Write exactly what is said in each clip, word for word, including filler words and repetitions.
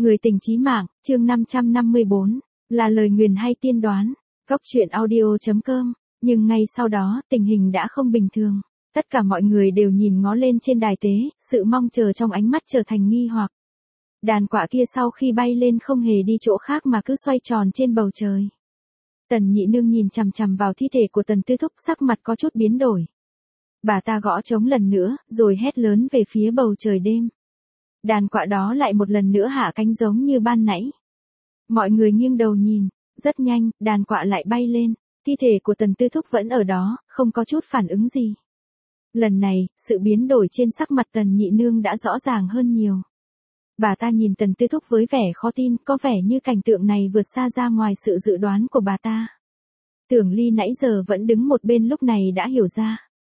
Người tình chí mạng, chương năm trăm năm mươi bốn, là lời nguyền hay tiên đoán. Góc truyện audio chấm com. Nhưng ngay sau đó, tình hình đã không bình thường. Tất cả mọi người đều nhìn ngó lên trên đài tế, sự mong chờ trong ánh mắt trở thành nghi hoặc. Đàn quạ kia sau khi bay lên không hề đi chỗ khác mà cứ xoay tròn trên bầu trời. Tần Nhị Nương nhìn chằm chằm vào thi thể của Tần Tư Thúc, sắc mặt có chút biến đổi. Bà ta gõ trống lần nữa, rồi hét lớn về phía bầu trời đêm. Đàn quạ đó lại một lần nữa hạ cánh giống như ban nãy. Mọi người nghiêng đầu nhìn, rất nhanh, đàn quạ lại bay lên, thi thể của Tần Tư Thúc vẫn ở đó, không có chút phản ứng gì. Lần này, sự biến đổi trên sắc mặt Tần Nhị Nương đã rõ ràng hơn nhiều. Bà ta nhìn Tần Tư Thúc với vẻ khó tin, có vẻ như cảnh tượng này vượt xa ra ngoài sự dự đoán của bà ta. Tưởng Ly nãy giờ vẫn đứng một bên lúc này đã hiểu ra.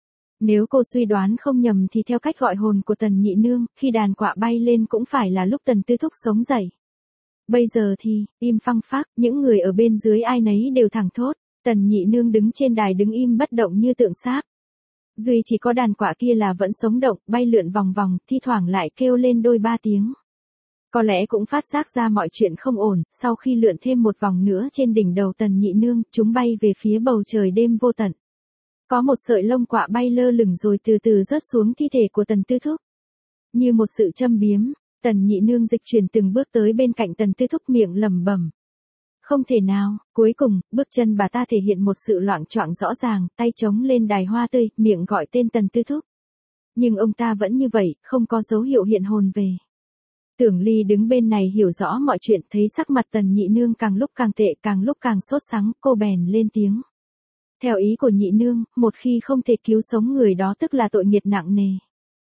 Nếu cô suy đoán không nhầm thì theo cách gọi hồn của Tần Nhị Nương, khi đàn quạ bay lên cũng phải là lúc Tần Tư Thúc sống dậy. Bây giờ thì, im phăng phắc, những người ở bên dưới ai nấy đều thẳng thốt, Tần Nhị Nương đứng trên đài đứng im bất động như tượng sáp. Duy chỉ có đàn quạ kia là vẫn sống động, bay lượn vòng vòng, thi thoảng lại kêu lên đôi ba tiếng. Có lẽ cũng phát giác ra mọi chuyện không ổn, sau khi lượn thêm một vòng nữa trên đỉnh đầu Tần Nhị Nương, chúng bay về phía bầu trời đêm vô tận. Có một sợi lông quạ bay lơ lửng rồi từ từ rớt xuống thi thể của Tần Tư Thúc. Như một sự châm biếm, Tần Nhị Nương dịch chuyển từng bước tới bên cạnh Tần Tư Thúc, miệng lẩm bẩm. Không thể nào, cuối cùng, bước chân bà ta thể hiện một sự loạng choạng rõ ràng, tay chống lên đài hoa tươi, miệng gọi tên Tần Tư Thúc. Nhưng ông ta vẫn như vậy, không có dấu hiệu hiện hồn về. Tưởng Ly đứng bên này hiểu rõ mọi chuyện, thấy sắc mặt Tần Nhị Nương càng lúc càng tệ, càng lúc càng sốt sắng, cô bèn lên tiếng. Theo ý của Nhị Nương, một khi không thể cứu sống người đó tức là tội nghiệt nặng nề.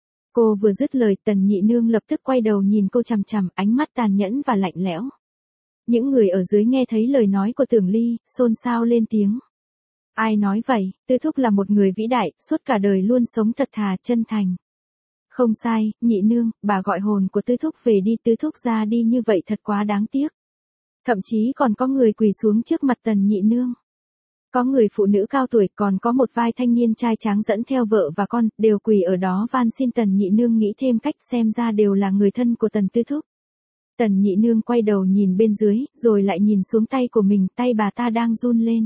Cô vừa dứt lời, Tần Nhị Nương lập tức quay đầu nhìn cô chằm chằm, ánh mắt tàn nhẫn và lạnh lẽo. Những người ở dưới nghe thấy lời nói của Tưởng Ly, xôn xao lên tiếng. Ai nói vậy, Tư Thúc là một người vĩ đại, suốt cả đời luôn sống thật thà, chân thành. Không sai, Nhị Nương, bà gọi hồn của Tư Thúc về đi, Tư Thúc ra đi như vậy thật quá đáng tiếc. Thậm chí còn có người quỳ xuống trước mặt Tần Nhị Nương. Có người phụ nữ cao tuổi, còn có một vai thanh niên trai tráng dẫn theo vợ và con, đều quỳ ở đó van xin Tần Nhị Nương nghĩ thêm cách, xem ra đều là người thân của Tần Tư Thúc. Tần Nhị Nương quay đầu nhìn bên dưới, rồi lại nhìn xuống tay của mình, tay bà ta đang run lên.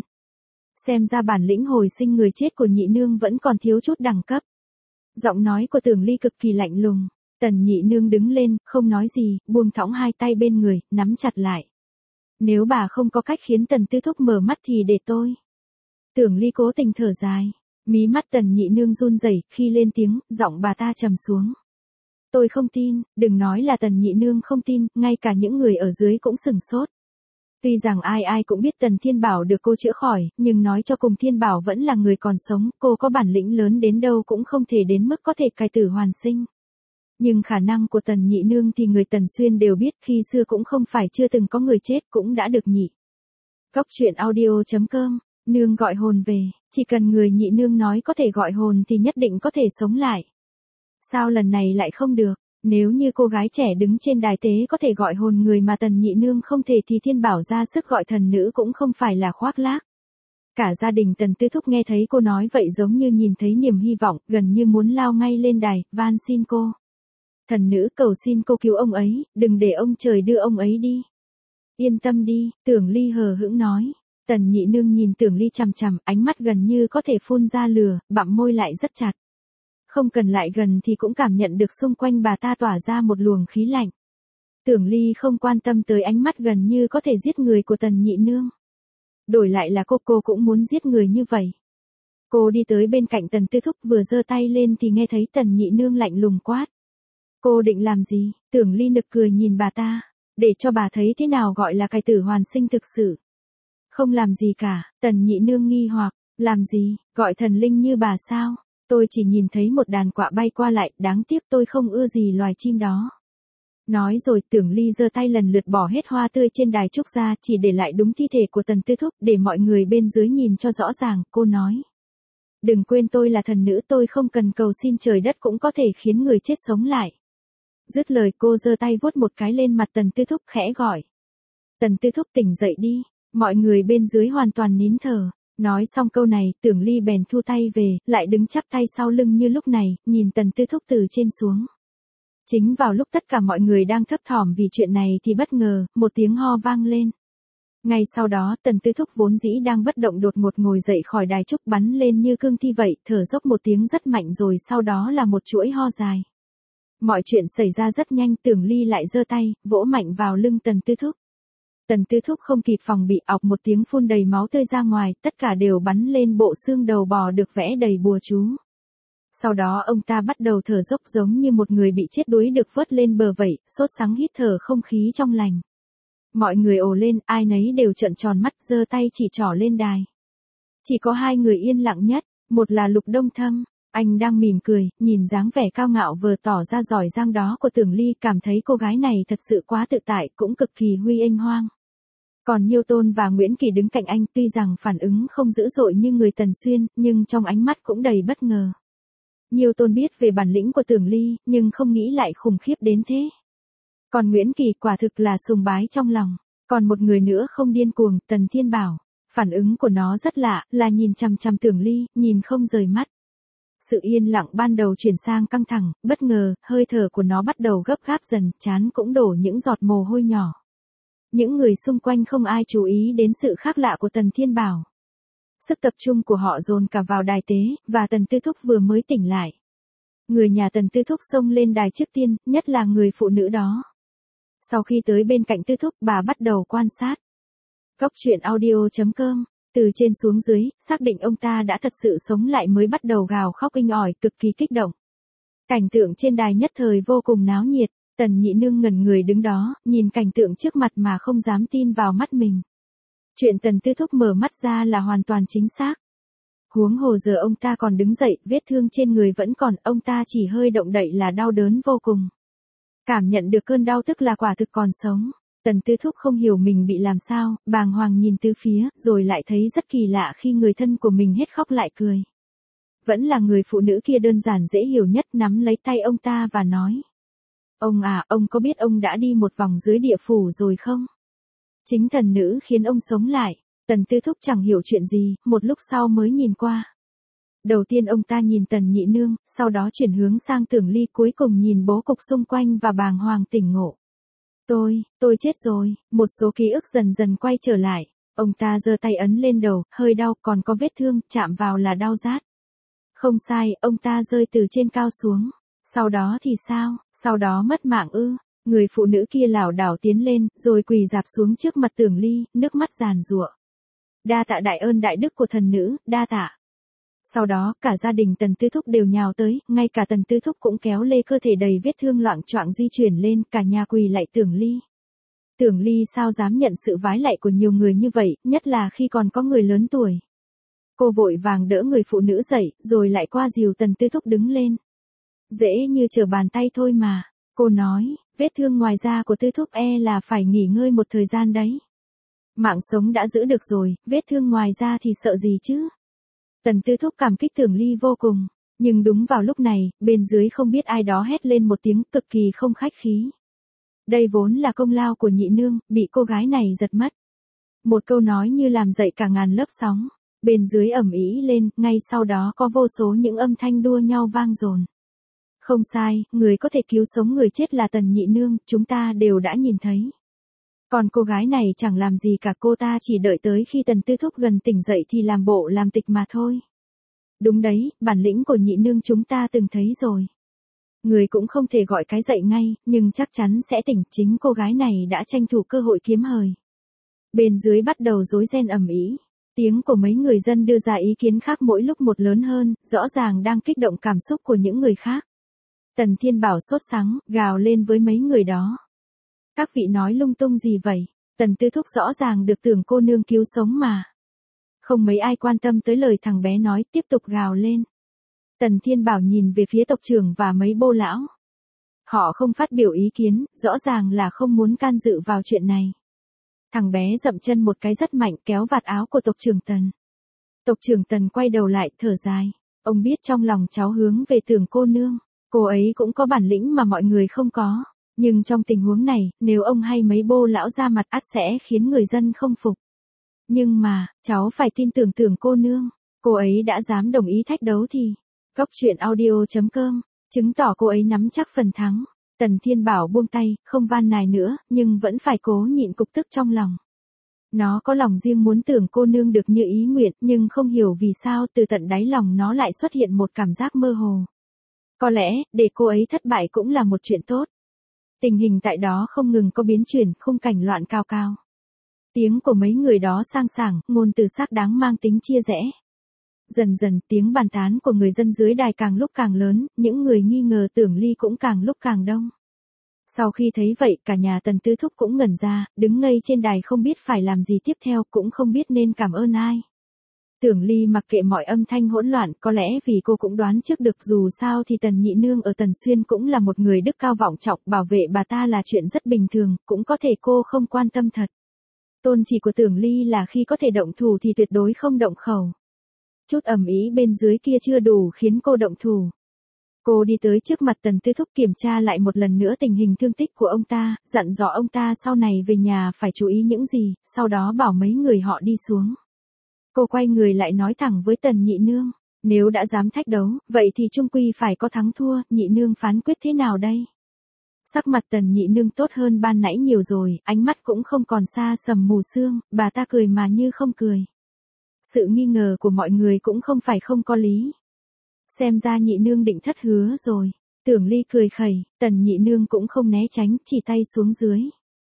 Xem ra bản lĩnh hồi sinh người chết của Nhị Nương vẫn còn thiếu chút đẳng cấp. Giọng nói của Tưởng Ly cực kỳ lạnh lùng. Tần Nhị Nương đứng lên, không nói gì, buông thõng hai tay bên người, nắm chặt lại. Nếu bà không có cách khiến Tần Tư Thúc mở mắt thì để tôi. Tưởng Ly cố tình thở dài. Mí mắt Tần Nhị Nương run rẩy, khi lên tiếng, giọng bà ta trầm xuống. Tôi không tin, đừng nói là Tần Nhị Nương không tin, ngay cả những người ở dưới cũng sửng sốt. Tuy rằng ai ai cũng biết Tần Thiên Bảo được cô chữa khỏi, nhưng nói cho cùng Thiên Bảo vẫn là người còn sống, cô có bản lĩnh lớn đến đâu cũng không thể đến mức có thể cải tử hoàn sinh. Nhưng khả năng của Tần Nhị Nương thì người Tần Xuyên đều biết, khi xưa cũng không phải chưa từng có người chết cũng đã được nhị. Góc truyện audio chấm com. Nương gọi hồn về, chỉ cần người Nhị Nương nói có thể gọi hồn thì nhất định có thể sống lại. Sao lần này lại không được? Nếu như cô gái trẻ đứng trên đài tế có thể gọi hồn người mà Tần Nhị Nương không thể thì Thiên Bảo ra sức gọi thần nữ cũng không phải là khoác lác. Cả gia đình Tần Tư Thúc nghe thấy cô nói vậy giống như nhìn thấy niềm hy vọng, gần như muốn lao ngay lên đài, van xin cô. Thần nữ cầu xin cô cứu ông ấy, đừng để ông trời đưa ông ấy đi. Yên tâm đi, Tưởng Ly hờ hững nói. Tần Nhị Nương nhìn Tưởng Ly chằm chằm, ánh mắt gần như có thể phun ra lửa, bặm môi lại rất chặt. Không cần lại gần thì cũng cảm nhận được xung quanh bà ta tỏa ra một luồng khí lạnh. Tưởng Ly không quan tâm tới ánh mắt gần như có thể giết người của Tần Nhị Nương. Đổi lại là cô, cô cũng muốn giết người như vậy. Cô đi tới bên cạnh Tần Tư Thúc, vừa giơ tay lên thì nghe thấy Tần Nhị Nương lạnh lùng quát. Cô định làm gì? Tưởng Ly nực cười nhìn bà ta, để cho bà thấy thế nào gọi là cải tử hoàn sinh thực sự. Không làm gì cả, Tần Nhị Nương nghi hoặc, làm gì, gọi thần linh như bà sao? Tôi chỉ nhìn thấy một đàn quạ bay qua lại, đáng tiếc tôi không ưa gì loài chim đó. Nói rồi Tưởng Ly giơ tay lần lượt bỏ hết hoa tươi trên đài trúc ra, chỉ để lại đúng thi thể của Tần Tư Thúc, để mọi người bên dưới nhìn cho rõ ràng, cô nói. Đừng quên tôi là thần nữ, tôi không cần cầu xin trời đất cũng có thể khiến người chết sống lại. Dứt lời cô giơ tay vuốt một cái lên mặt Tần Tư Thúc, khẽ gọi. Tần Tư Thúc tỉnh dậy đi. Mọi người bên dưới hoàn toàn nín thở. Nói xong câu này, Tưởng Ly bèn thu tay về, lại đứng chắp tay sau lưng như lúc này, nhìn Tần Tư Thúc từ trên xuống. Chính vào lúc tất cả mọi người đang thấp thỏm vì chuyện này thì bất ngờ, một tiếng ho vang lên. Ngay sau đó, Tần Tư Thúc vốn dĩ đang bất động đột ngột ngồi dậy khỏi đài trúc bắn lên như cương thi vậy, thở dốc một tiếng rất mạnh rồi sau đó là một chuỗi ho dài. Mọi chuyện xảy ra rất nhanh, Tưởng Ly lại giơ tay, vỗ mạnh vào lưng Tần Tư Thúc. Tần Tư Thúc không kịp phòng bị, ọc một tiếng phun đầy máu tươi ra ngoài, tất cả đều bắn lên bộ xương đầu bò được vẽ đầy bùa chú. Sau đó ông ta bắt đầu thở dốc giống như một người bị chết đuối được vớt lên bờ vậy, sốt sắng hít thở không khí trong lành. Mọi người ồ lên, ai nấy đều trợn tròn mắt, giơ tay chỉ trỏ lên đài. Chỉ có hai người yên lặng nhất, một là Lục Đông Thâm, anh đang mỉm cười, nhìn dáng vẻ cao ngạo vừa tỏ ra giỏi giang đó của Tưởng Ly, cảm thấy cô gái này thật sự quá tự tại, cũng cực kỳ huy anh hoang. Còn Nhiêu Tôn và Nguyễn Kỳ đứng cạnh anh, tuy rằng phản ứng không dữ dội như người Tần Xuyên, nhưng trong ánh mắt cũng đầy bất ngờ. Nhiêu Tôn biết về bản lĩnh của Tưởng Ly, nhưng không nghĩ lại khủng khiếp đến thế. Còn Nguyễn Kỳ quả thực là sùng bái trong lòng. Còn một người nữa không điên cuồng, Tần Thiên Bảo. Phản ứng của nó rất lạ, là nhìn chằm chằm Tưởng Ly, nhìn không rời mắt. Sự yên lặng ban đầu chuyển sang căng thẳng, bất ngờ, hơi thở của nó bắt đầu gấp gáp dần, trán cũng đổ những giọt mồ hôi nhỏ. Những người xung quanh không ai chú ý đến sự khác lạ của Tần Thiên Bảo. Sức tập trung của họ dồn cả vào đài tế, và Tần Tư Thúc vừa mới tỉnh lại. Người nhà Tần Tư Thúc xông lên đài trước tiên, nhất là người phụ nữ đó. Sau khi tới bên cạnh Tư Thúc, bà bắt đầu quan sát. Góc truyện audio chấm com, từ trên xuống dưới, xác định ông ta đã thật sự sống lại mới bắt đầu gào khóc inh ỏi, cực kỳ kích động. Cảnh tượng trên đài nhất thời vô cùng náo nhiệt, Tần Nhị Nương ngẩn người đứng đó, nhìn cảnh tượng trước mặt mà không dám tin vào mắt mình. Chuyện Tần Tư Thúc mở mắt ra là hoàn toàn chính xác. Huống hồ giờ ông ta còn đứng dậy, vết thương trên người vẫn còn, ông ta chỉ hơi động đậy là đau đớn vô cùng. Cảm nhận được cơn đau tức là quả thực còn sống. Tần Tư Thúc không hiểu mình bị làm sao, bàng hoàng nhìn tứ phía, rồi lại thấy rất kỳ lạ khi người thân của mình hết khóc lại cười. Vẫn là người phụ nữ kia đơn giản dễ hiểu nhất, nắm lấy tay ông ta và nói. Ông à, ông có biết ông đã đi một vòng dưới địa phủ rồi không? Chính thần nữ khiến ông sống lại. Tần Tư Thúc chẳng hiểu chuyện gì, một lúc sau mới nhìn qua. Đầu tiên ông ta nhìn Tần Nhị Nương, sau đó chuyển hướng sang Tưởng Ly, cuối cùng nhìn bố cục xung quanh và bàng hoàng tỉnh ngộ. Tôi, tôi chết rồi, một số ký ức dần dần quay trở lại. Ông ta giơ tay ấn lên đầu, hơi đau, còn có vết thương, chạm vào là đau rát. Không sai, ông ta rơi từ trên cao xuống. Sau đó thì sao, sau đó mất mạng ư? Người phụ nữ kia lảo đảo tiến lên, rồi quỳ rạp xuống trước mặt Tưởng Ly, nước mắt giàn giụa. Đa tạ đại ơn đại đức của thần nữ, đa tạ. Sau đó, cả gia đình Tần Tư Thúc đều nhào tới, ngay cả Tần Tư Thúc cũng kéo lê cơ thể đầy vết thương loạng choạng di chuyển lên, cả nhà quỳ lạy Tưởng Ly. Tưởng Ly sao dám nhận sự vái lạy của nhiều người như vậy, nhất là khi còn có người lớn tuổi. Cô vội vàng đỡ người phụ nữ dậy, rồi lại qua dìu Tần Tư Thúc đứng lên. Dễ như trở bàn tay thôi mà, cô nói, vết thương ngoài da của Tư Thúc e là phải nghỉ ngơi một thời gian đấy. Mạng sống đã giữ được rồi, vết thương ngoài da thì sợ gì chứ? Tần Tư Thúc cảm kích Tưởng Ly vô cùng, nhưng đúng vào lúc này, bên dưới không biết ai đó hét lên một tiếng cực kỳ không khách khí. Đây vốn là công lao của Nhị Nương, bị cô gái này giật mất. Một câu nói như làm dậy cả ngàn lớp sóng, bên dưới ầm ĩ lên, ngay sau đó có vô số những âm thanh đua nhau vang dồn. Không sai, người có thể cứu sống người chết là Tần Nhị Nương, chúng ta đều đã nhìn thấy. Còn cô gái này chẳng làm gì cả, cô ta chỉ đợi tới khi Tần Tư Thúc gần tỉnh dậy thì làm bộ làm tịch mà thôi. Đúng đấy, bản lĩnh của Nhị Nương chúng ta từng thấy rồi. Người cũng không thể gọi cái dậy ngay, nhưng chắc chắn sẽ tỉnh, chính cô gái này đã tranh thủ cơ hội kiếm hời. Bên dưới bắt đầu rối ren ầm ĩ, tiếng của mấy người dân đưa ra ý kiến khác mỗi lúc một lớn hơn, rõ ràng đang kích động cảm xúc của những người khác. Tần Thiên Bảo sốt sắng, gào lên với mấy người đó. Các vị nói lung tung gì vậy? Tần Tư Thúc rõ ràng được tưởng cô nương cứu sống mà. Không mấy ai quan tâm tới lời thằng bé nói, tiếp tục gào lên. Tần Thiên Bảo nhìn về phía tộc trưởng và mấy bô lão. Họ không phát biểu ý kiến, rõ ràng là không muốn can dự vào chuyện này. Thằng bé dậm chân một cái rất mạnh, kéo vạt áo của tộc trưởng Tần. Tộc trưởng Tần quay đầu lại, thở dài. Ông biết trong lòng cháu hướng về tưởng cô nương. Cô ấy cũng có bản lĩnh mà mọi người không có. Nhưng trong tình huống này, nếu ông hay mấy bô lão ra mặt ắt sẽ khiến người dân không phục. Nhưng mà, cháu phải tin tưởng tưởng cô nương. Cô ấy đã dám đồng ý thách đấu thì. Góc truyện audio chấm com, chứng tỏ cô ấy nắm chắc phần thắng. Tần Thiên Bảo buông tay, không van nài nữa, nhưng vẫn phải cố nhịn cục tức trong lòng. Nó có lòng riêng muốn tưởng cô nương được như ý nguyện, nhưng không hiểu vì sao từ tận đáy lòng nó lại xuất hiện một cảm giác mơ hồ. Có lẽ, để cô ấy thất bại cũng là một chuyện tốt. Tình hình tại đó không ngừng có biến chuyển, khung cảnh loạn cao cao. Tiếng của mấy người đó sang sảng, ngôn từ xác đáng mang tính chia rẽ. Dần dần tiếng bàn tán của người dân dưới đài càng lúc càng lớn, những người nghi ngờ Tưởng Ly cũng càng lúc càng đông. Sau khi thấy vậy cả nhà Tần Tư Thúc cũng ngẩn ra, đứng ngây trên đài không biết phải làm gì tiếp theo, cũng không biết nên cảm ơn ai. Tưởng Ly mặc kệ mọi âm thanh hỗn loạn, có lẽ vì cô cũng đoán trước được dù sao thì Tần Nhị Nương ở Tần Xuyên cũng là một người đức cao vọng trọng, bảo vệ bà ta là chuyện rất bình thường, cũng có thể cô không quan tâm thật. Tôn chỉ của Tưởng Ly là khi có thể động thủ thì tuyệt đối không động khẩu. Chút ầm ĩ bên dưới kia chưa đủ khiến cô động thủ. Cô đi tới trước mặt Tần Tư Thúc kiểm tra lại một lần nữa tình hình thương tích của ông ta, dặn dò ông ta sau này về nhà phải chú ý những gì, sau đó bảo mấy người họ đi xuống. Cô quay người lại nói thẳng với Tần Nhị Nương, nếu đã dám thách đấu, vậy thì chung quy phải có thắng thua, Nhị Nương phán quyết thế nào đây? Sắc mặt Tần Nhị Nương tốt hơn ban nãy nhiều rồi, ánh mắt cũng không còn xa sầm mù sương, bà ta cười mà như không cười. Sự nghi ngờ của mọi người cũng không phải không có lý. Xem ra Nhị Nương định thất hứa rồi. Tưởng Ly cười khẩy, Tần Nhị Nương cũng không né tránh, chỉ tay xuống dưới.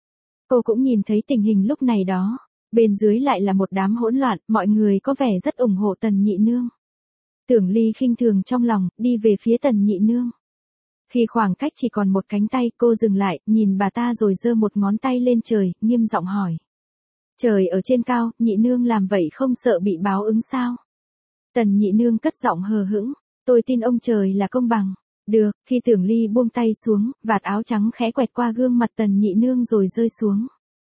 Cô cũng nhìn thấy tình hình lúc này đó. Bên dưới lại là một đám hỗn loạn, mọi người có vẻ rất ủng hộ Tần Nhị Nương. Tưởng Ly khinh thường trong lòng, đi về phía Tần Nhị Nương. Khi khoảng cách chỉ còn một cánh tay, cô dừng lại, nhìn bà ta rồi giơ một ngón tay lên trời, nghiêm giọng hỏi. Trời ở trên cao, Nhị Nương làm vậy không sợ bị báo ứng sao? Tần Nhị Nương cất giọng hờ hững, tôi tin ông trời là công bằng. Được, khi Tưởng Ly buông tay xuống, vạt áo trắng khẽ quẹt qua gương mặt Tần Nhị Nương rồi rơi xuống.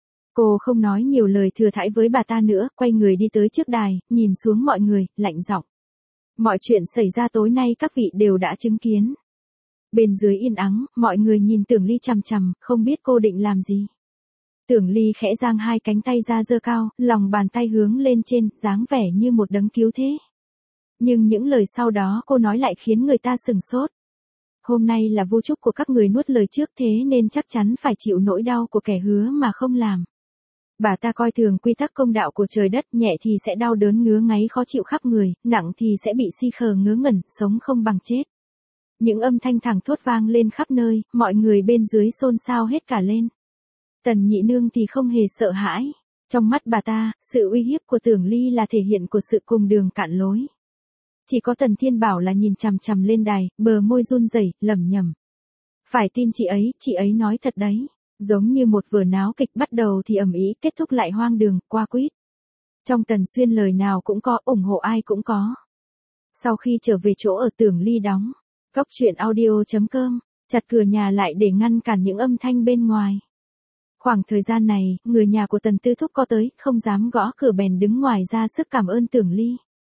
Cô không nói nhiều lời thừa thãi với bà ta nữa, quay người đi tới trước đài, nhìn xuống mọi người, lạnh giọng. Mọi chuyện xảy ra tối nay các vị đều đã chứng kiến. Bên dưới yên ắng, mọi người nhìn Tưởng Ly chằm chằm, không biết cô định làm gì. Tưởng Ly khẽ giang hai cánh tay ra giơ cao, lòng bàn tay hướng lên trên, dáng vẻ như một đấng cứu thế. Nhưng những lời sau đó cô nói lại khiến người ta sửng sốt. Hôm nay là vô chúc của các người nuốt lời trước thế nên chắc chắn phải chịu nỗi đau của kẻ hứa mà không làm. Bà ta coi thường quy tắc công đạo của trời đất, nhẹ thì sẽ đau đớn ngứa ngáy khó chịu khắp người, nặng thì sẽ bị si khờ ngớ ngẩn, sống không bằng chết. Những âm thanh thẳng thốt vang lên khắp nơi, mọi người bên dưới xôn xao hết cả lên. Tần Nhị Nương thì không hề sợ hãi. Trong mắt bà ta, sự uy hiếp của Tưởng Ly là thể hiện của sự cùng đường cạn lối. Chỉ có Tần Thiên Bảo là nhìn chằm chằm lên đài, bờ môi run rẩy, lẩm nhẩm. Phải tin chị ấy, chị ấy nói thật đấy. Giống như một vở náo kịch bắt đầu thì ầm ĩ, kết thúc lại hoang đường, qua quýt. Trong Tần Xuyên lời nào cũng có, ủng hộ ai cũng có. Sau khi trở về chỗ ở Tưởng Ly đóng, Cóc Truyện Audio chấm com, chặt cửa nhà lại để ngăn cản những âm thanh bên ngoài. Khoảng thời gian này, người nhà của Tần Tư Thúc có tới, không dám gõ cửa bèn đứng ngoài ra sức cảm ơn Tưởng Ly.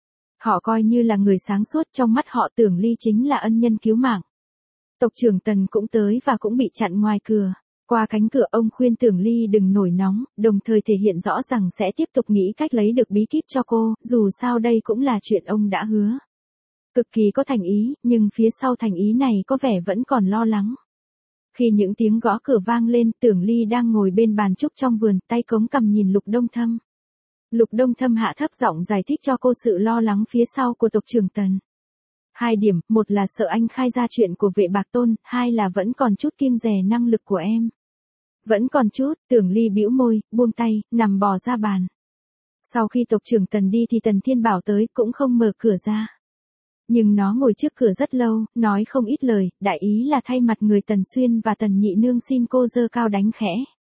Họ coi như là người sáng suốt, trong mắt họ Tưởng Ly chính là ân nhân cứu mạng. Tộc trưởng Tần cũng tới và cũng bị chặn ngoài cửa. Qua cánh cửa ông khuyên Tưởng Ly đừng nổi nóng, đồng thời thể hiện rõ rằng sẽ tiếp tục nghĩ cách lấy được bí kíp cho cô, dù sao đây cũng là chuyện ông đã hứa. Cực kỳ có thành ý, nhưng phía sau thành ý này có vẻ vẫn còn lo lắng. Khi những tiếng gõ cửa vang lên, Tưởng Ly đang ngồi bên bàn trúc trong vườn, tay cống cằm nhìn Lục Đông Thâm. Lục Đông Thâm hạ thấp giọng giải thích cho cô sự lo lắng phía sau của tộc trưởng Tần. Hai điểm, một là sợ anh khai ra chuyện của Vệ Bạc Tôn, hai là vẫn còn chút kiêng dè năng lực của em. Vẫn còn chút, Tưởng Ly bĩu môi, buông tay, nằm bò ra bàn. Sau khi tộc trưởng Tần đi thì Tần Thiên Bảo tới, cũng không mở cửa ra. Nhưng nó ngồi trước cửa rất lâu, nói không ít lời, đại ý là thay mặt người Tần Xuyên và Tần Nhị Nương xin cô giơ cao đánh khẽ.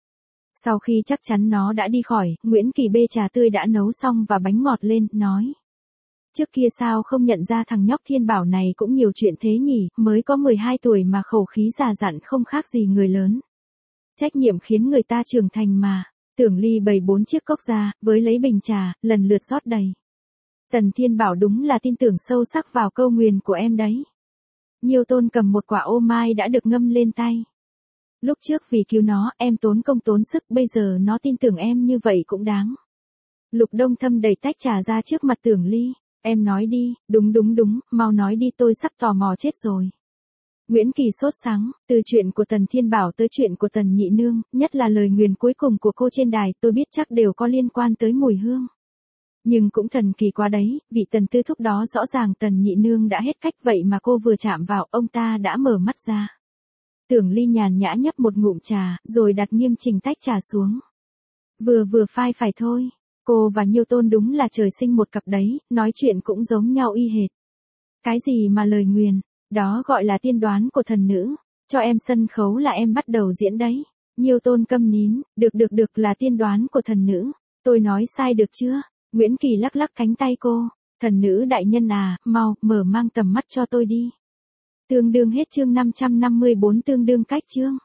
Sau khi chắc chắn nó đã đi khỏi, Nguyễn Kỳ bê trà tươi đã nấu xong và bánh ngọt lên, nói. Trước kia sao không nhận ra thằng nhóc Thiên Bảo này cũng nhiều chuyện thế nhỉ, mới có mười hai tuổi mà khẩu khí già dặn không khác gì người lớn. Trách nhiệm khiến người ta trưởng thành mà. Tưởng Ly bày bốn chiếc cốc ra, với lấy bình trà, lần lượt rót đầy. Tần Thiên Bảo đúng là tin tưởng sâu sắc vào câu nguyền của em đấy. Nhiêu Tôn cầm một quả ô mai đã được ngâm lên tay. Lúc trước vì cứu nó, em tốn công tốn sức, bây giờ nó tin tưởng em như vậy cũng đáng. Lục Đông Thâm đẩy tách trà ra trước mặt Tưởng Ly. Em nói đi, đúng đúng đúng, mau nói đi, tôi sắp tò mò chết rồi. Nguyễn Kỳ sốt sắng, từ chuyện của Tần Thiên Bảo tới chuyện của Tần Nhị Nương, nhất là lời nguyền cuối cùng của cô trên đài, tôi biết chắc đều có liên quan tới mùi hương. Nhưng cũng thần kỳ quá đấy, vị Tần Tư Thúc đó rõ ràng Tần Nhị Nương đã hết cách, vậy mà cô vừa chạm vào, ông ta đã mở mắt ra. Tưởng Ly nhàn nhã nhấp một ngụm trà, rồi đặt nghiêm chỉnh tách trà xuống. Vừa vừa phai phải thôi, cô và Nhiêu Tôn đúng là trời sinh một cặp đấy, nói chuyện cũng giống nhau y hệt. Cái gì mà lời nguyền, đó gọi là tiên đoán của thần nữ, cho em sân khấu là em bắt đầu diễn đấy. Nhiêu Tôn câm nín, được được được là tiên đoán của thần nữ, tôi nói sai được chưa? Nguyễn Kỳ lắc lắc cánh tay cô, thần nữ đại nhân à, mau, mở mang tầm mắt cho tôi đi. Tương đương hết chương năm trăm năm mươi bốn tương đương cách chương.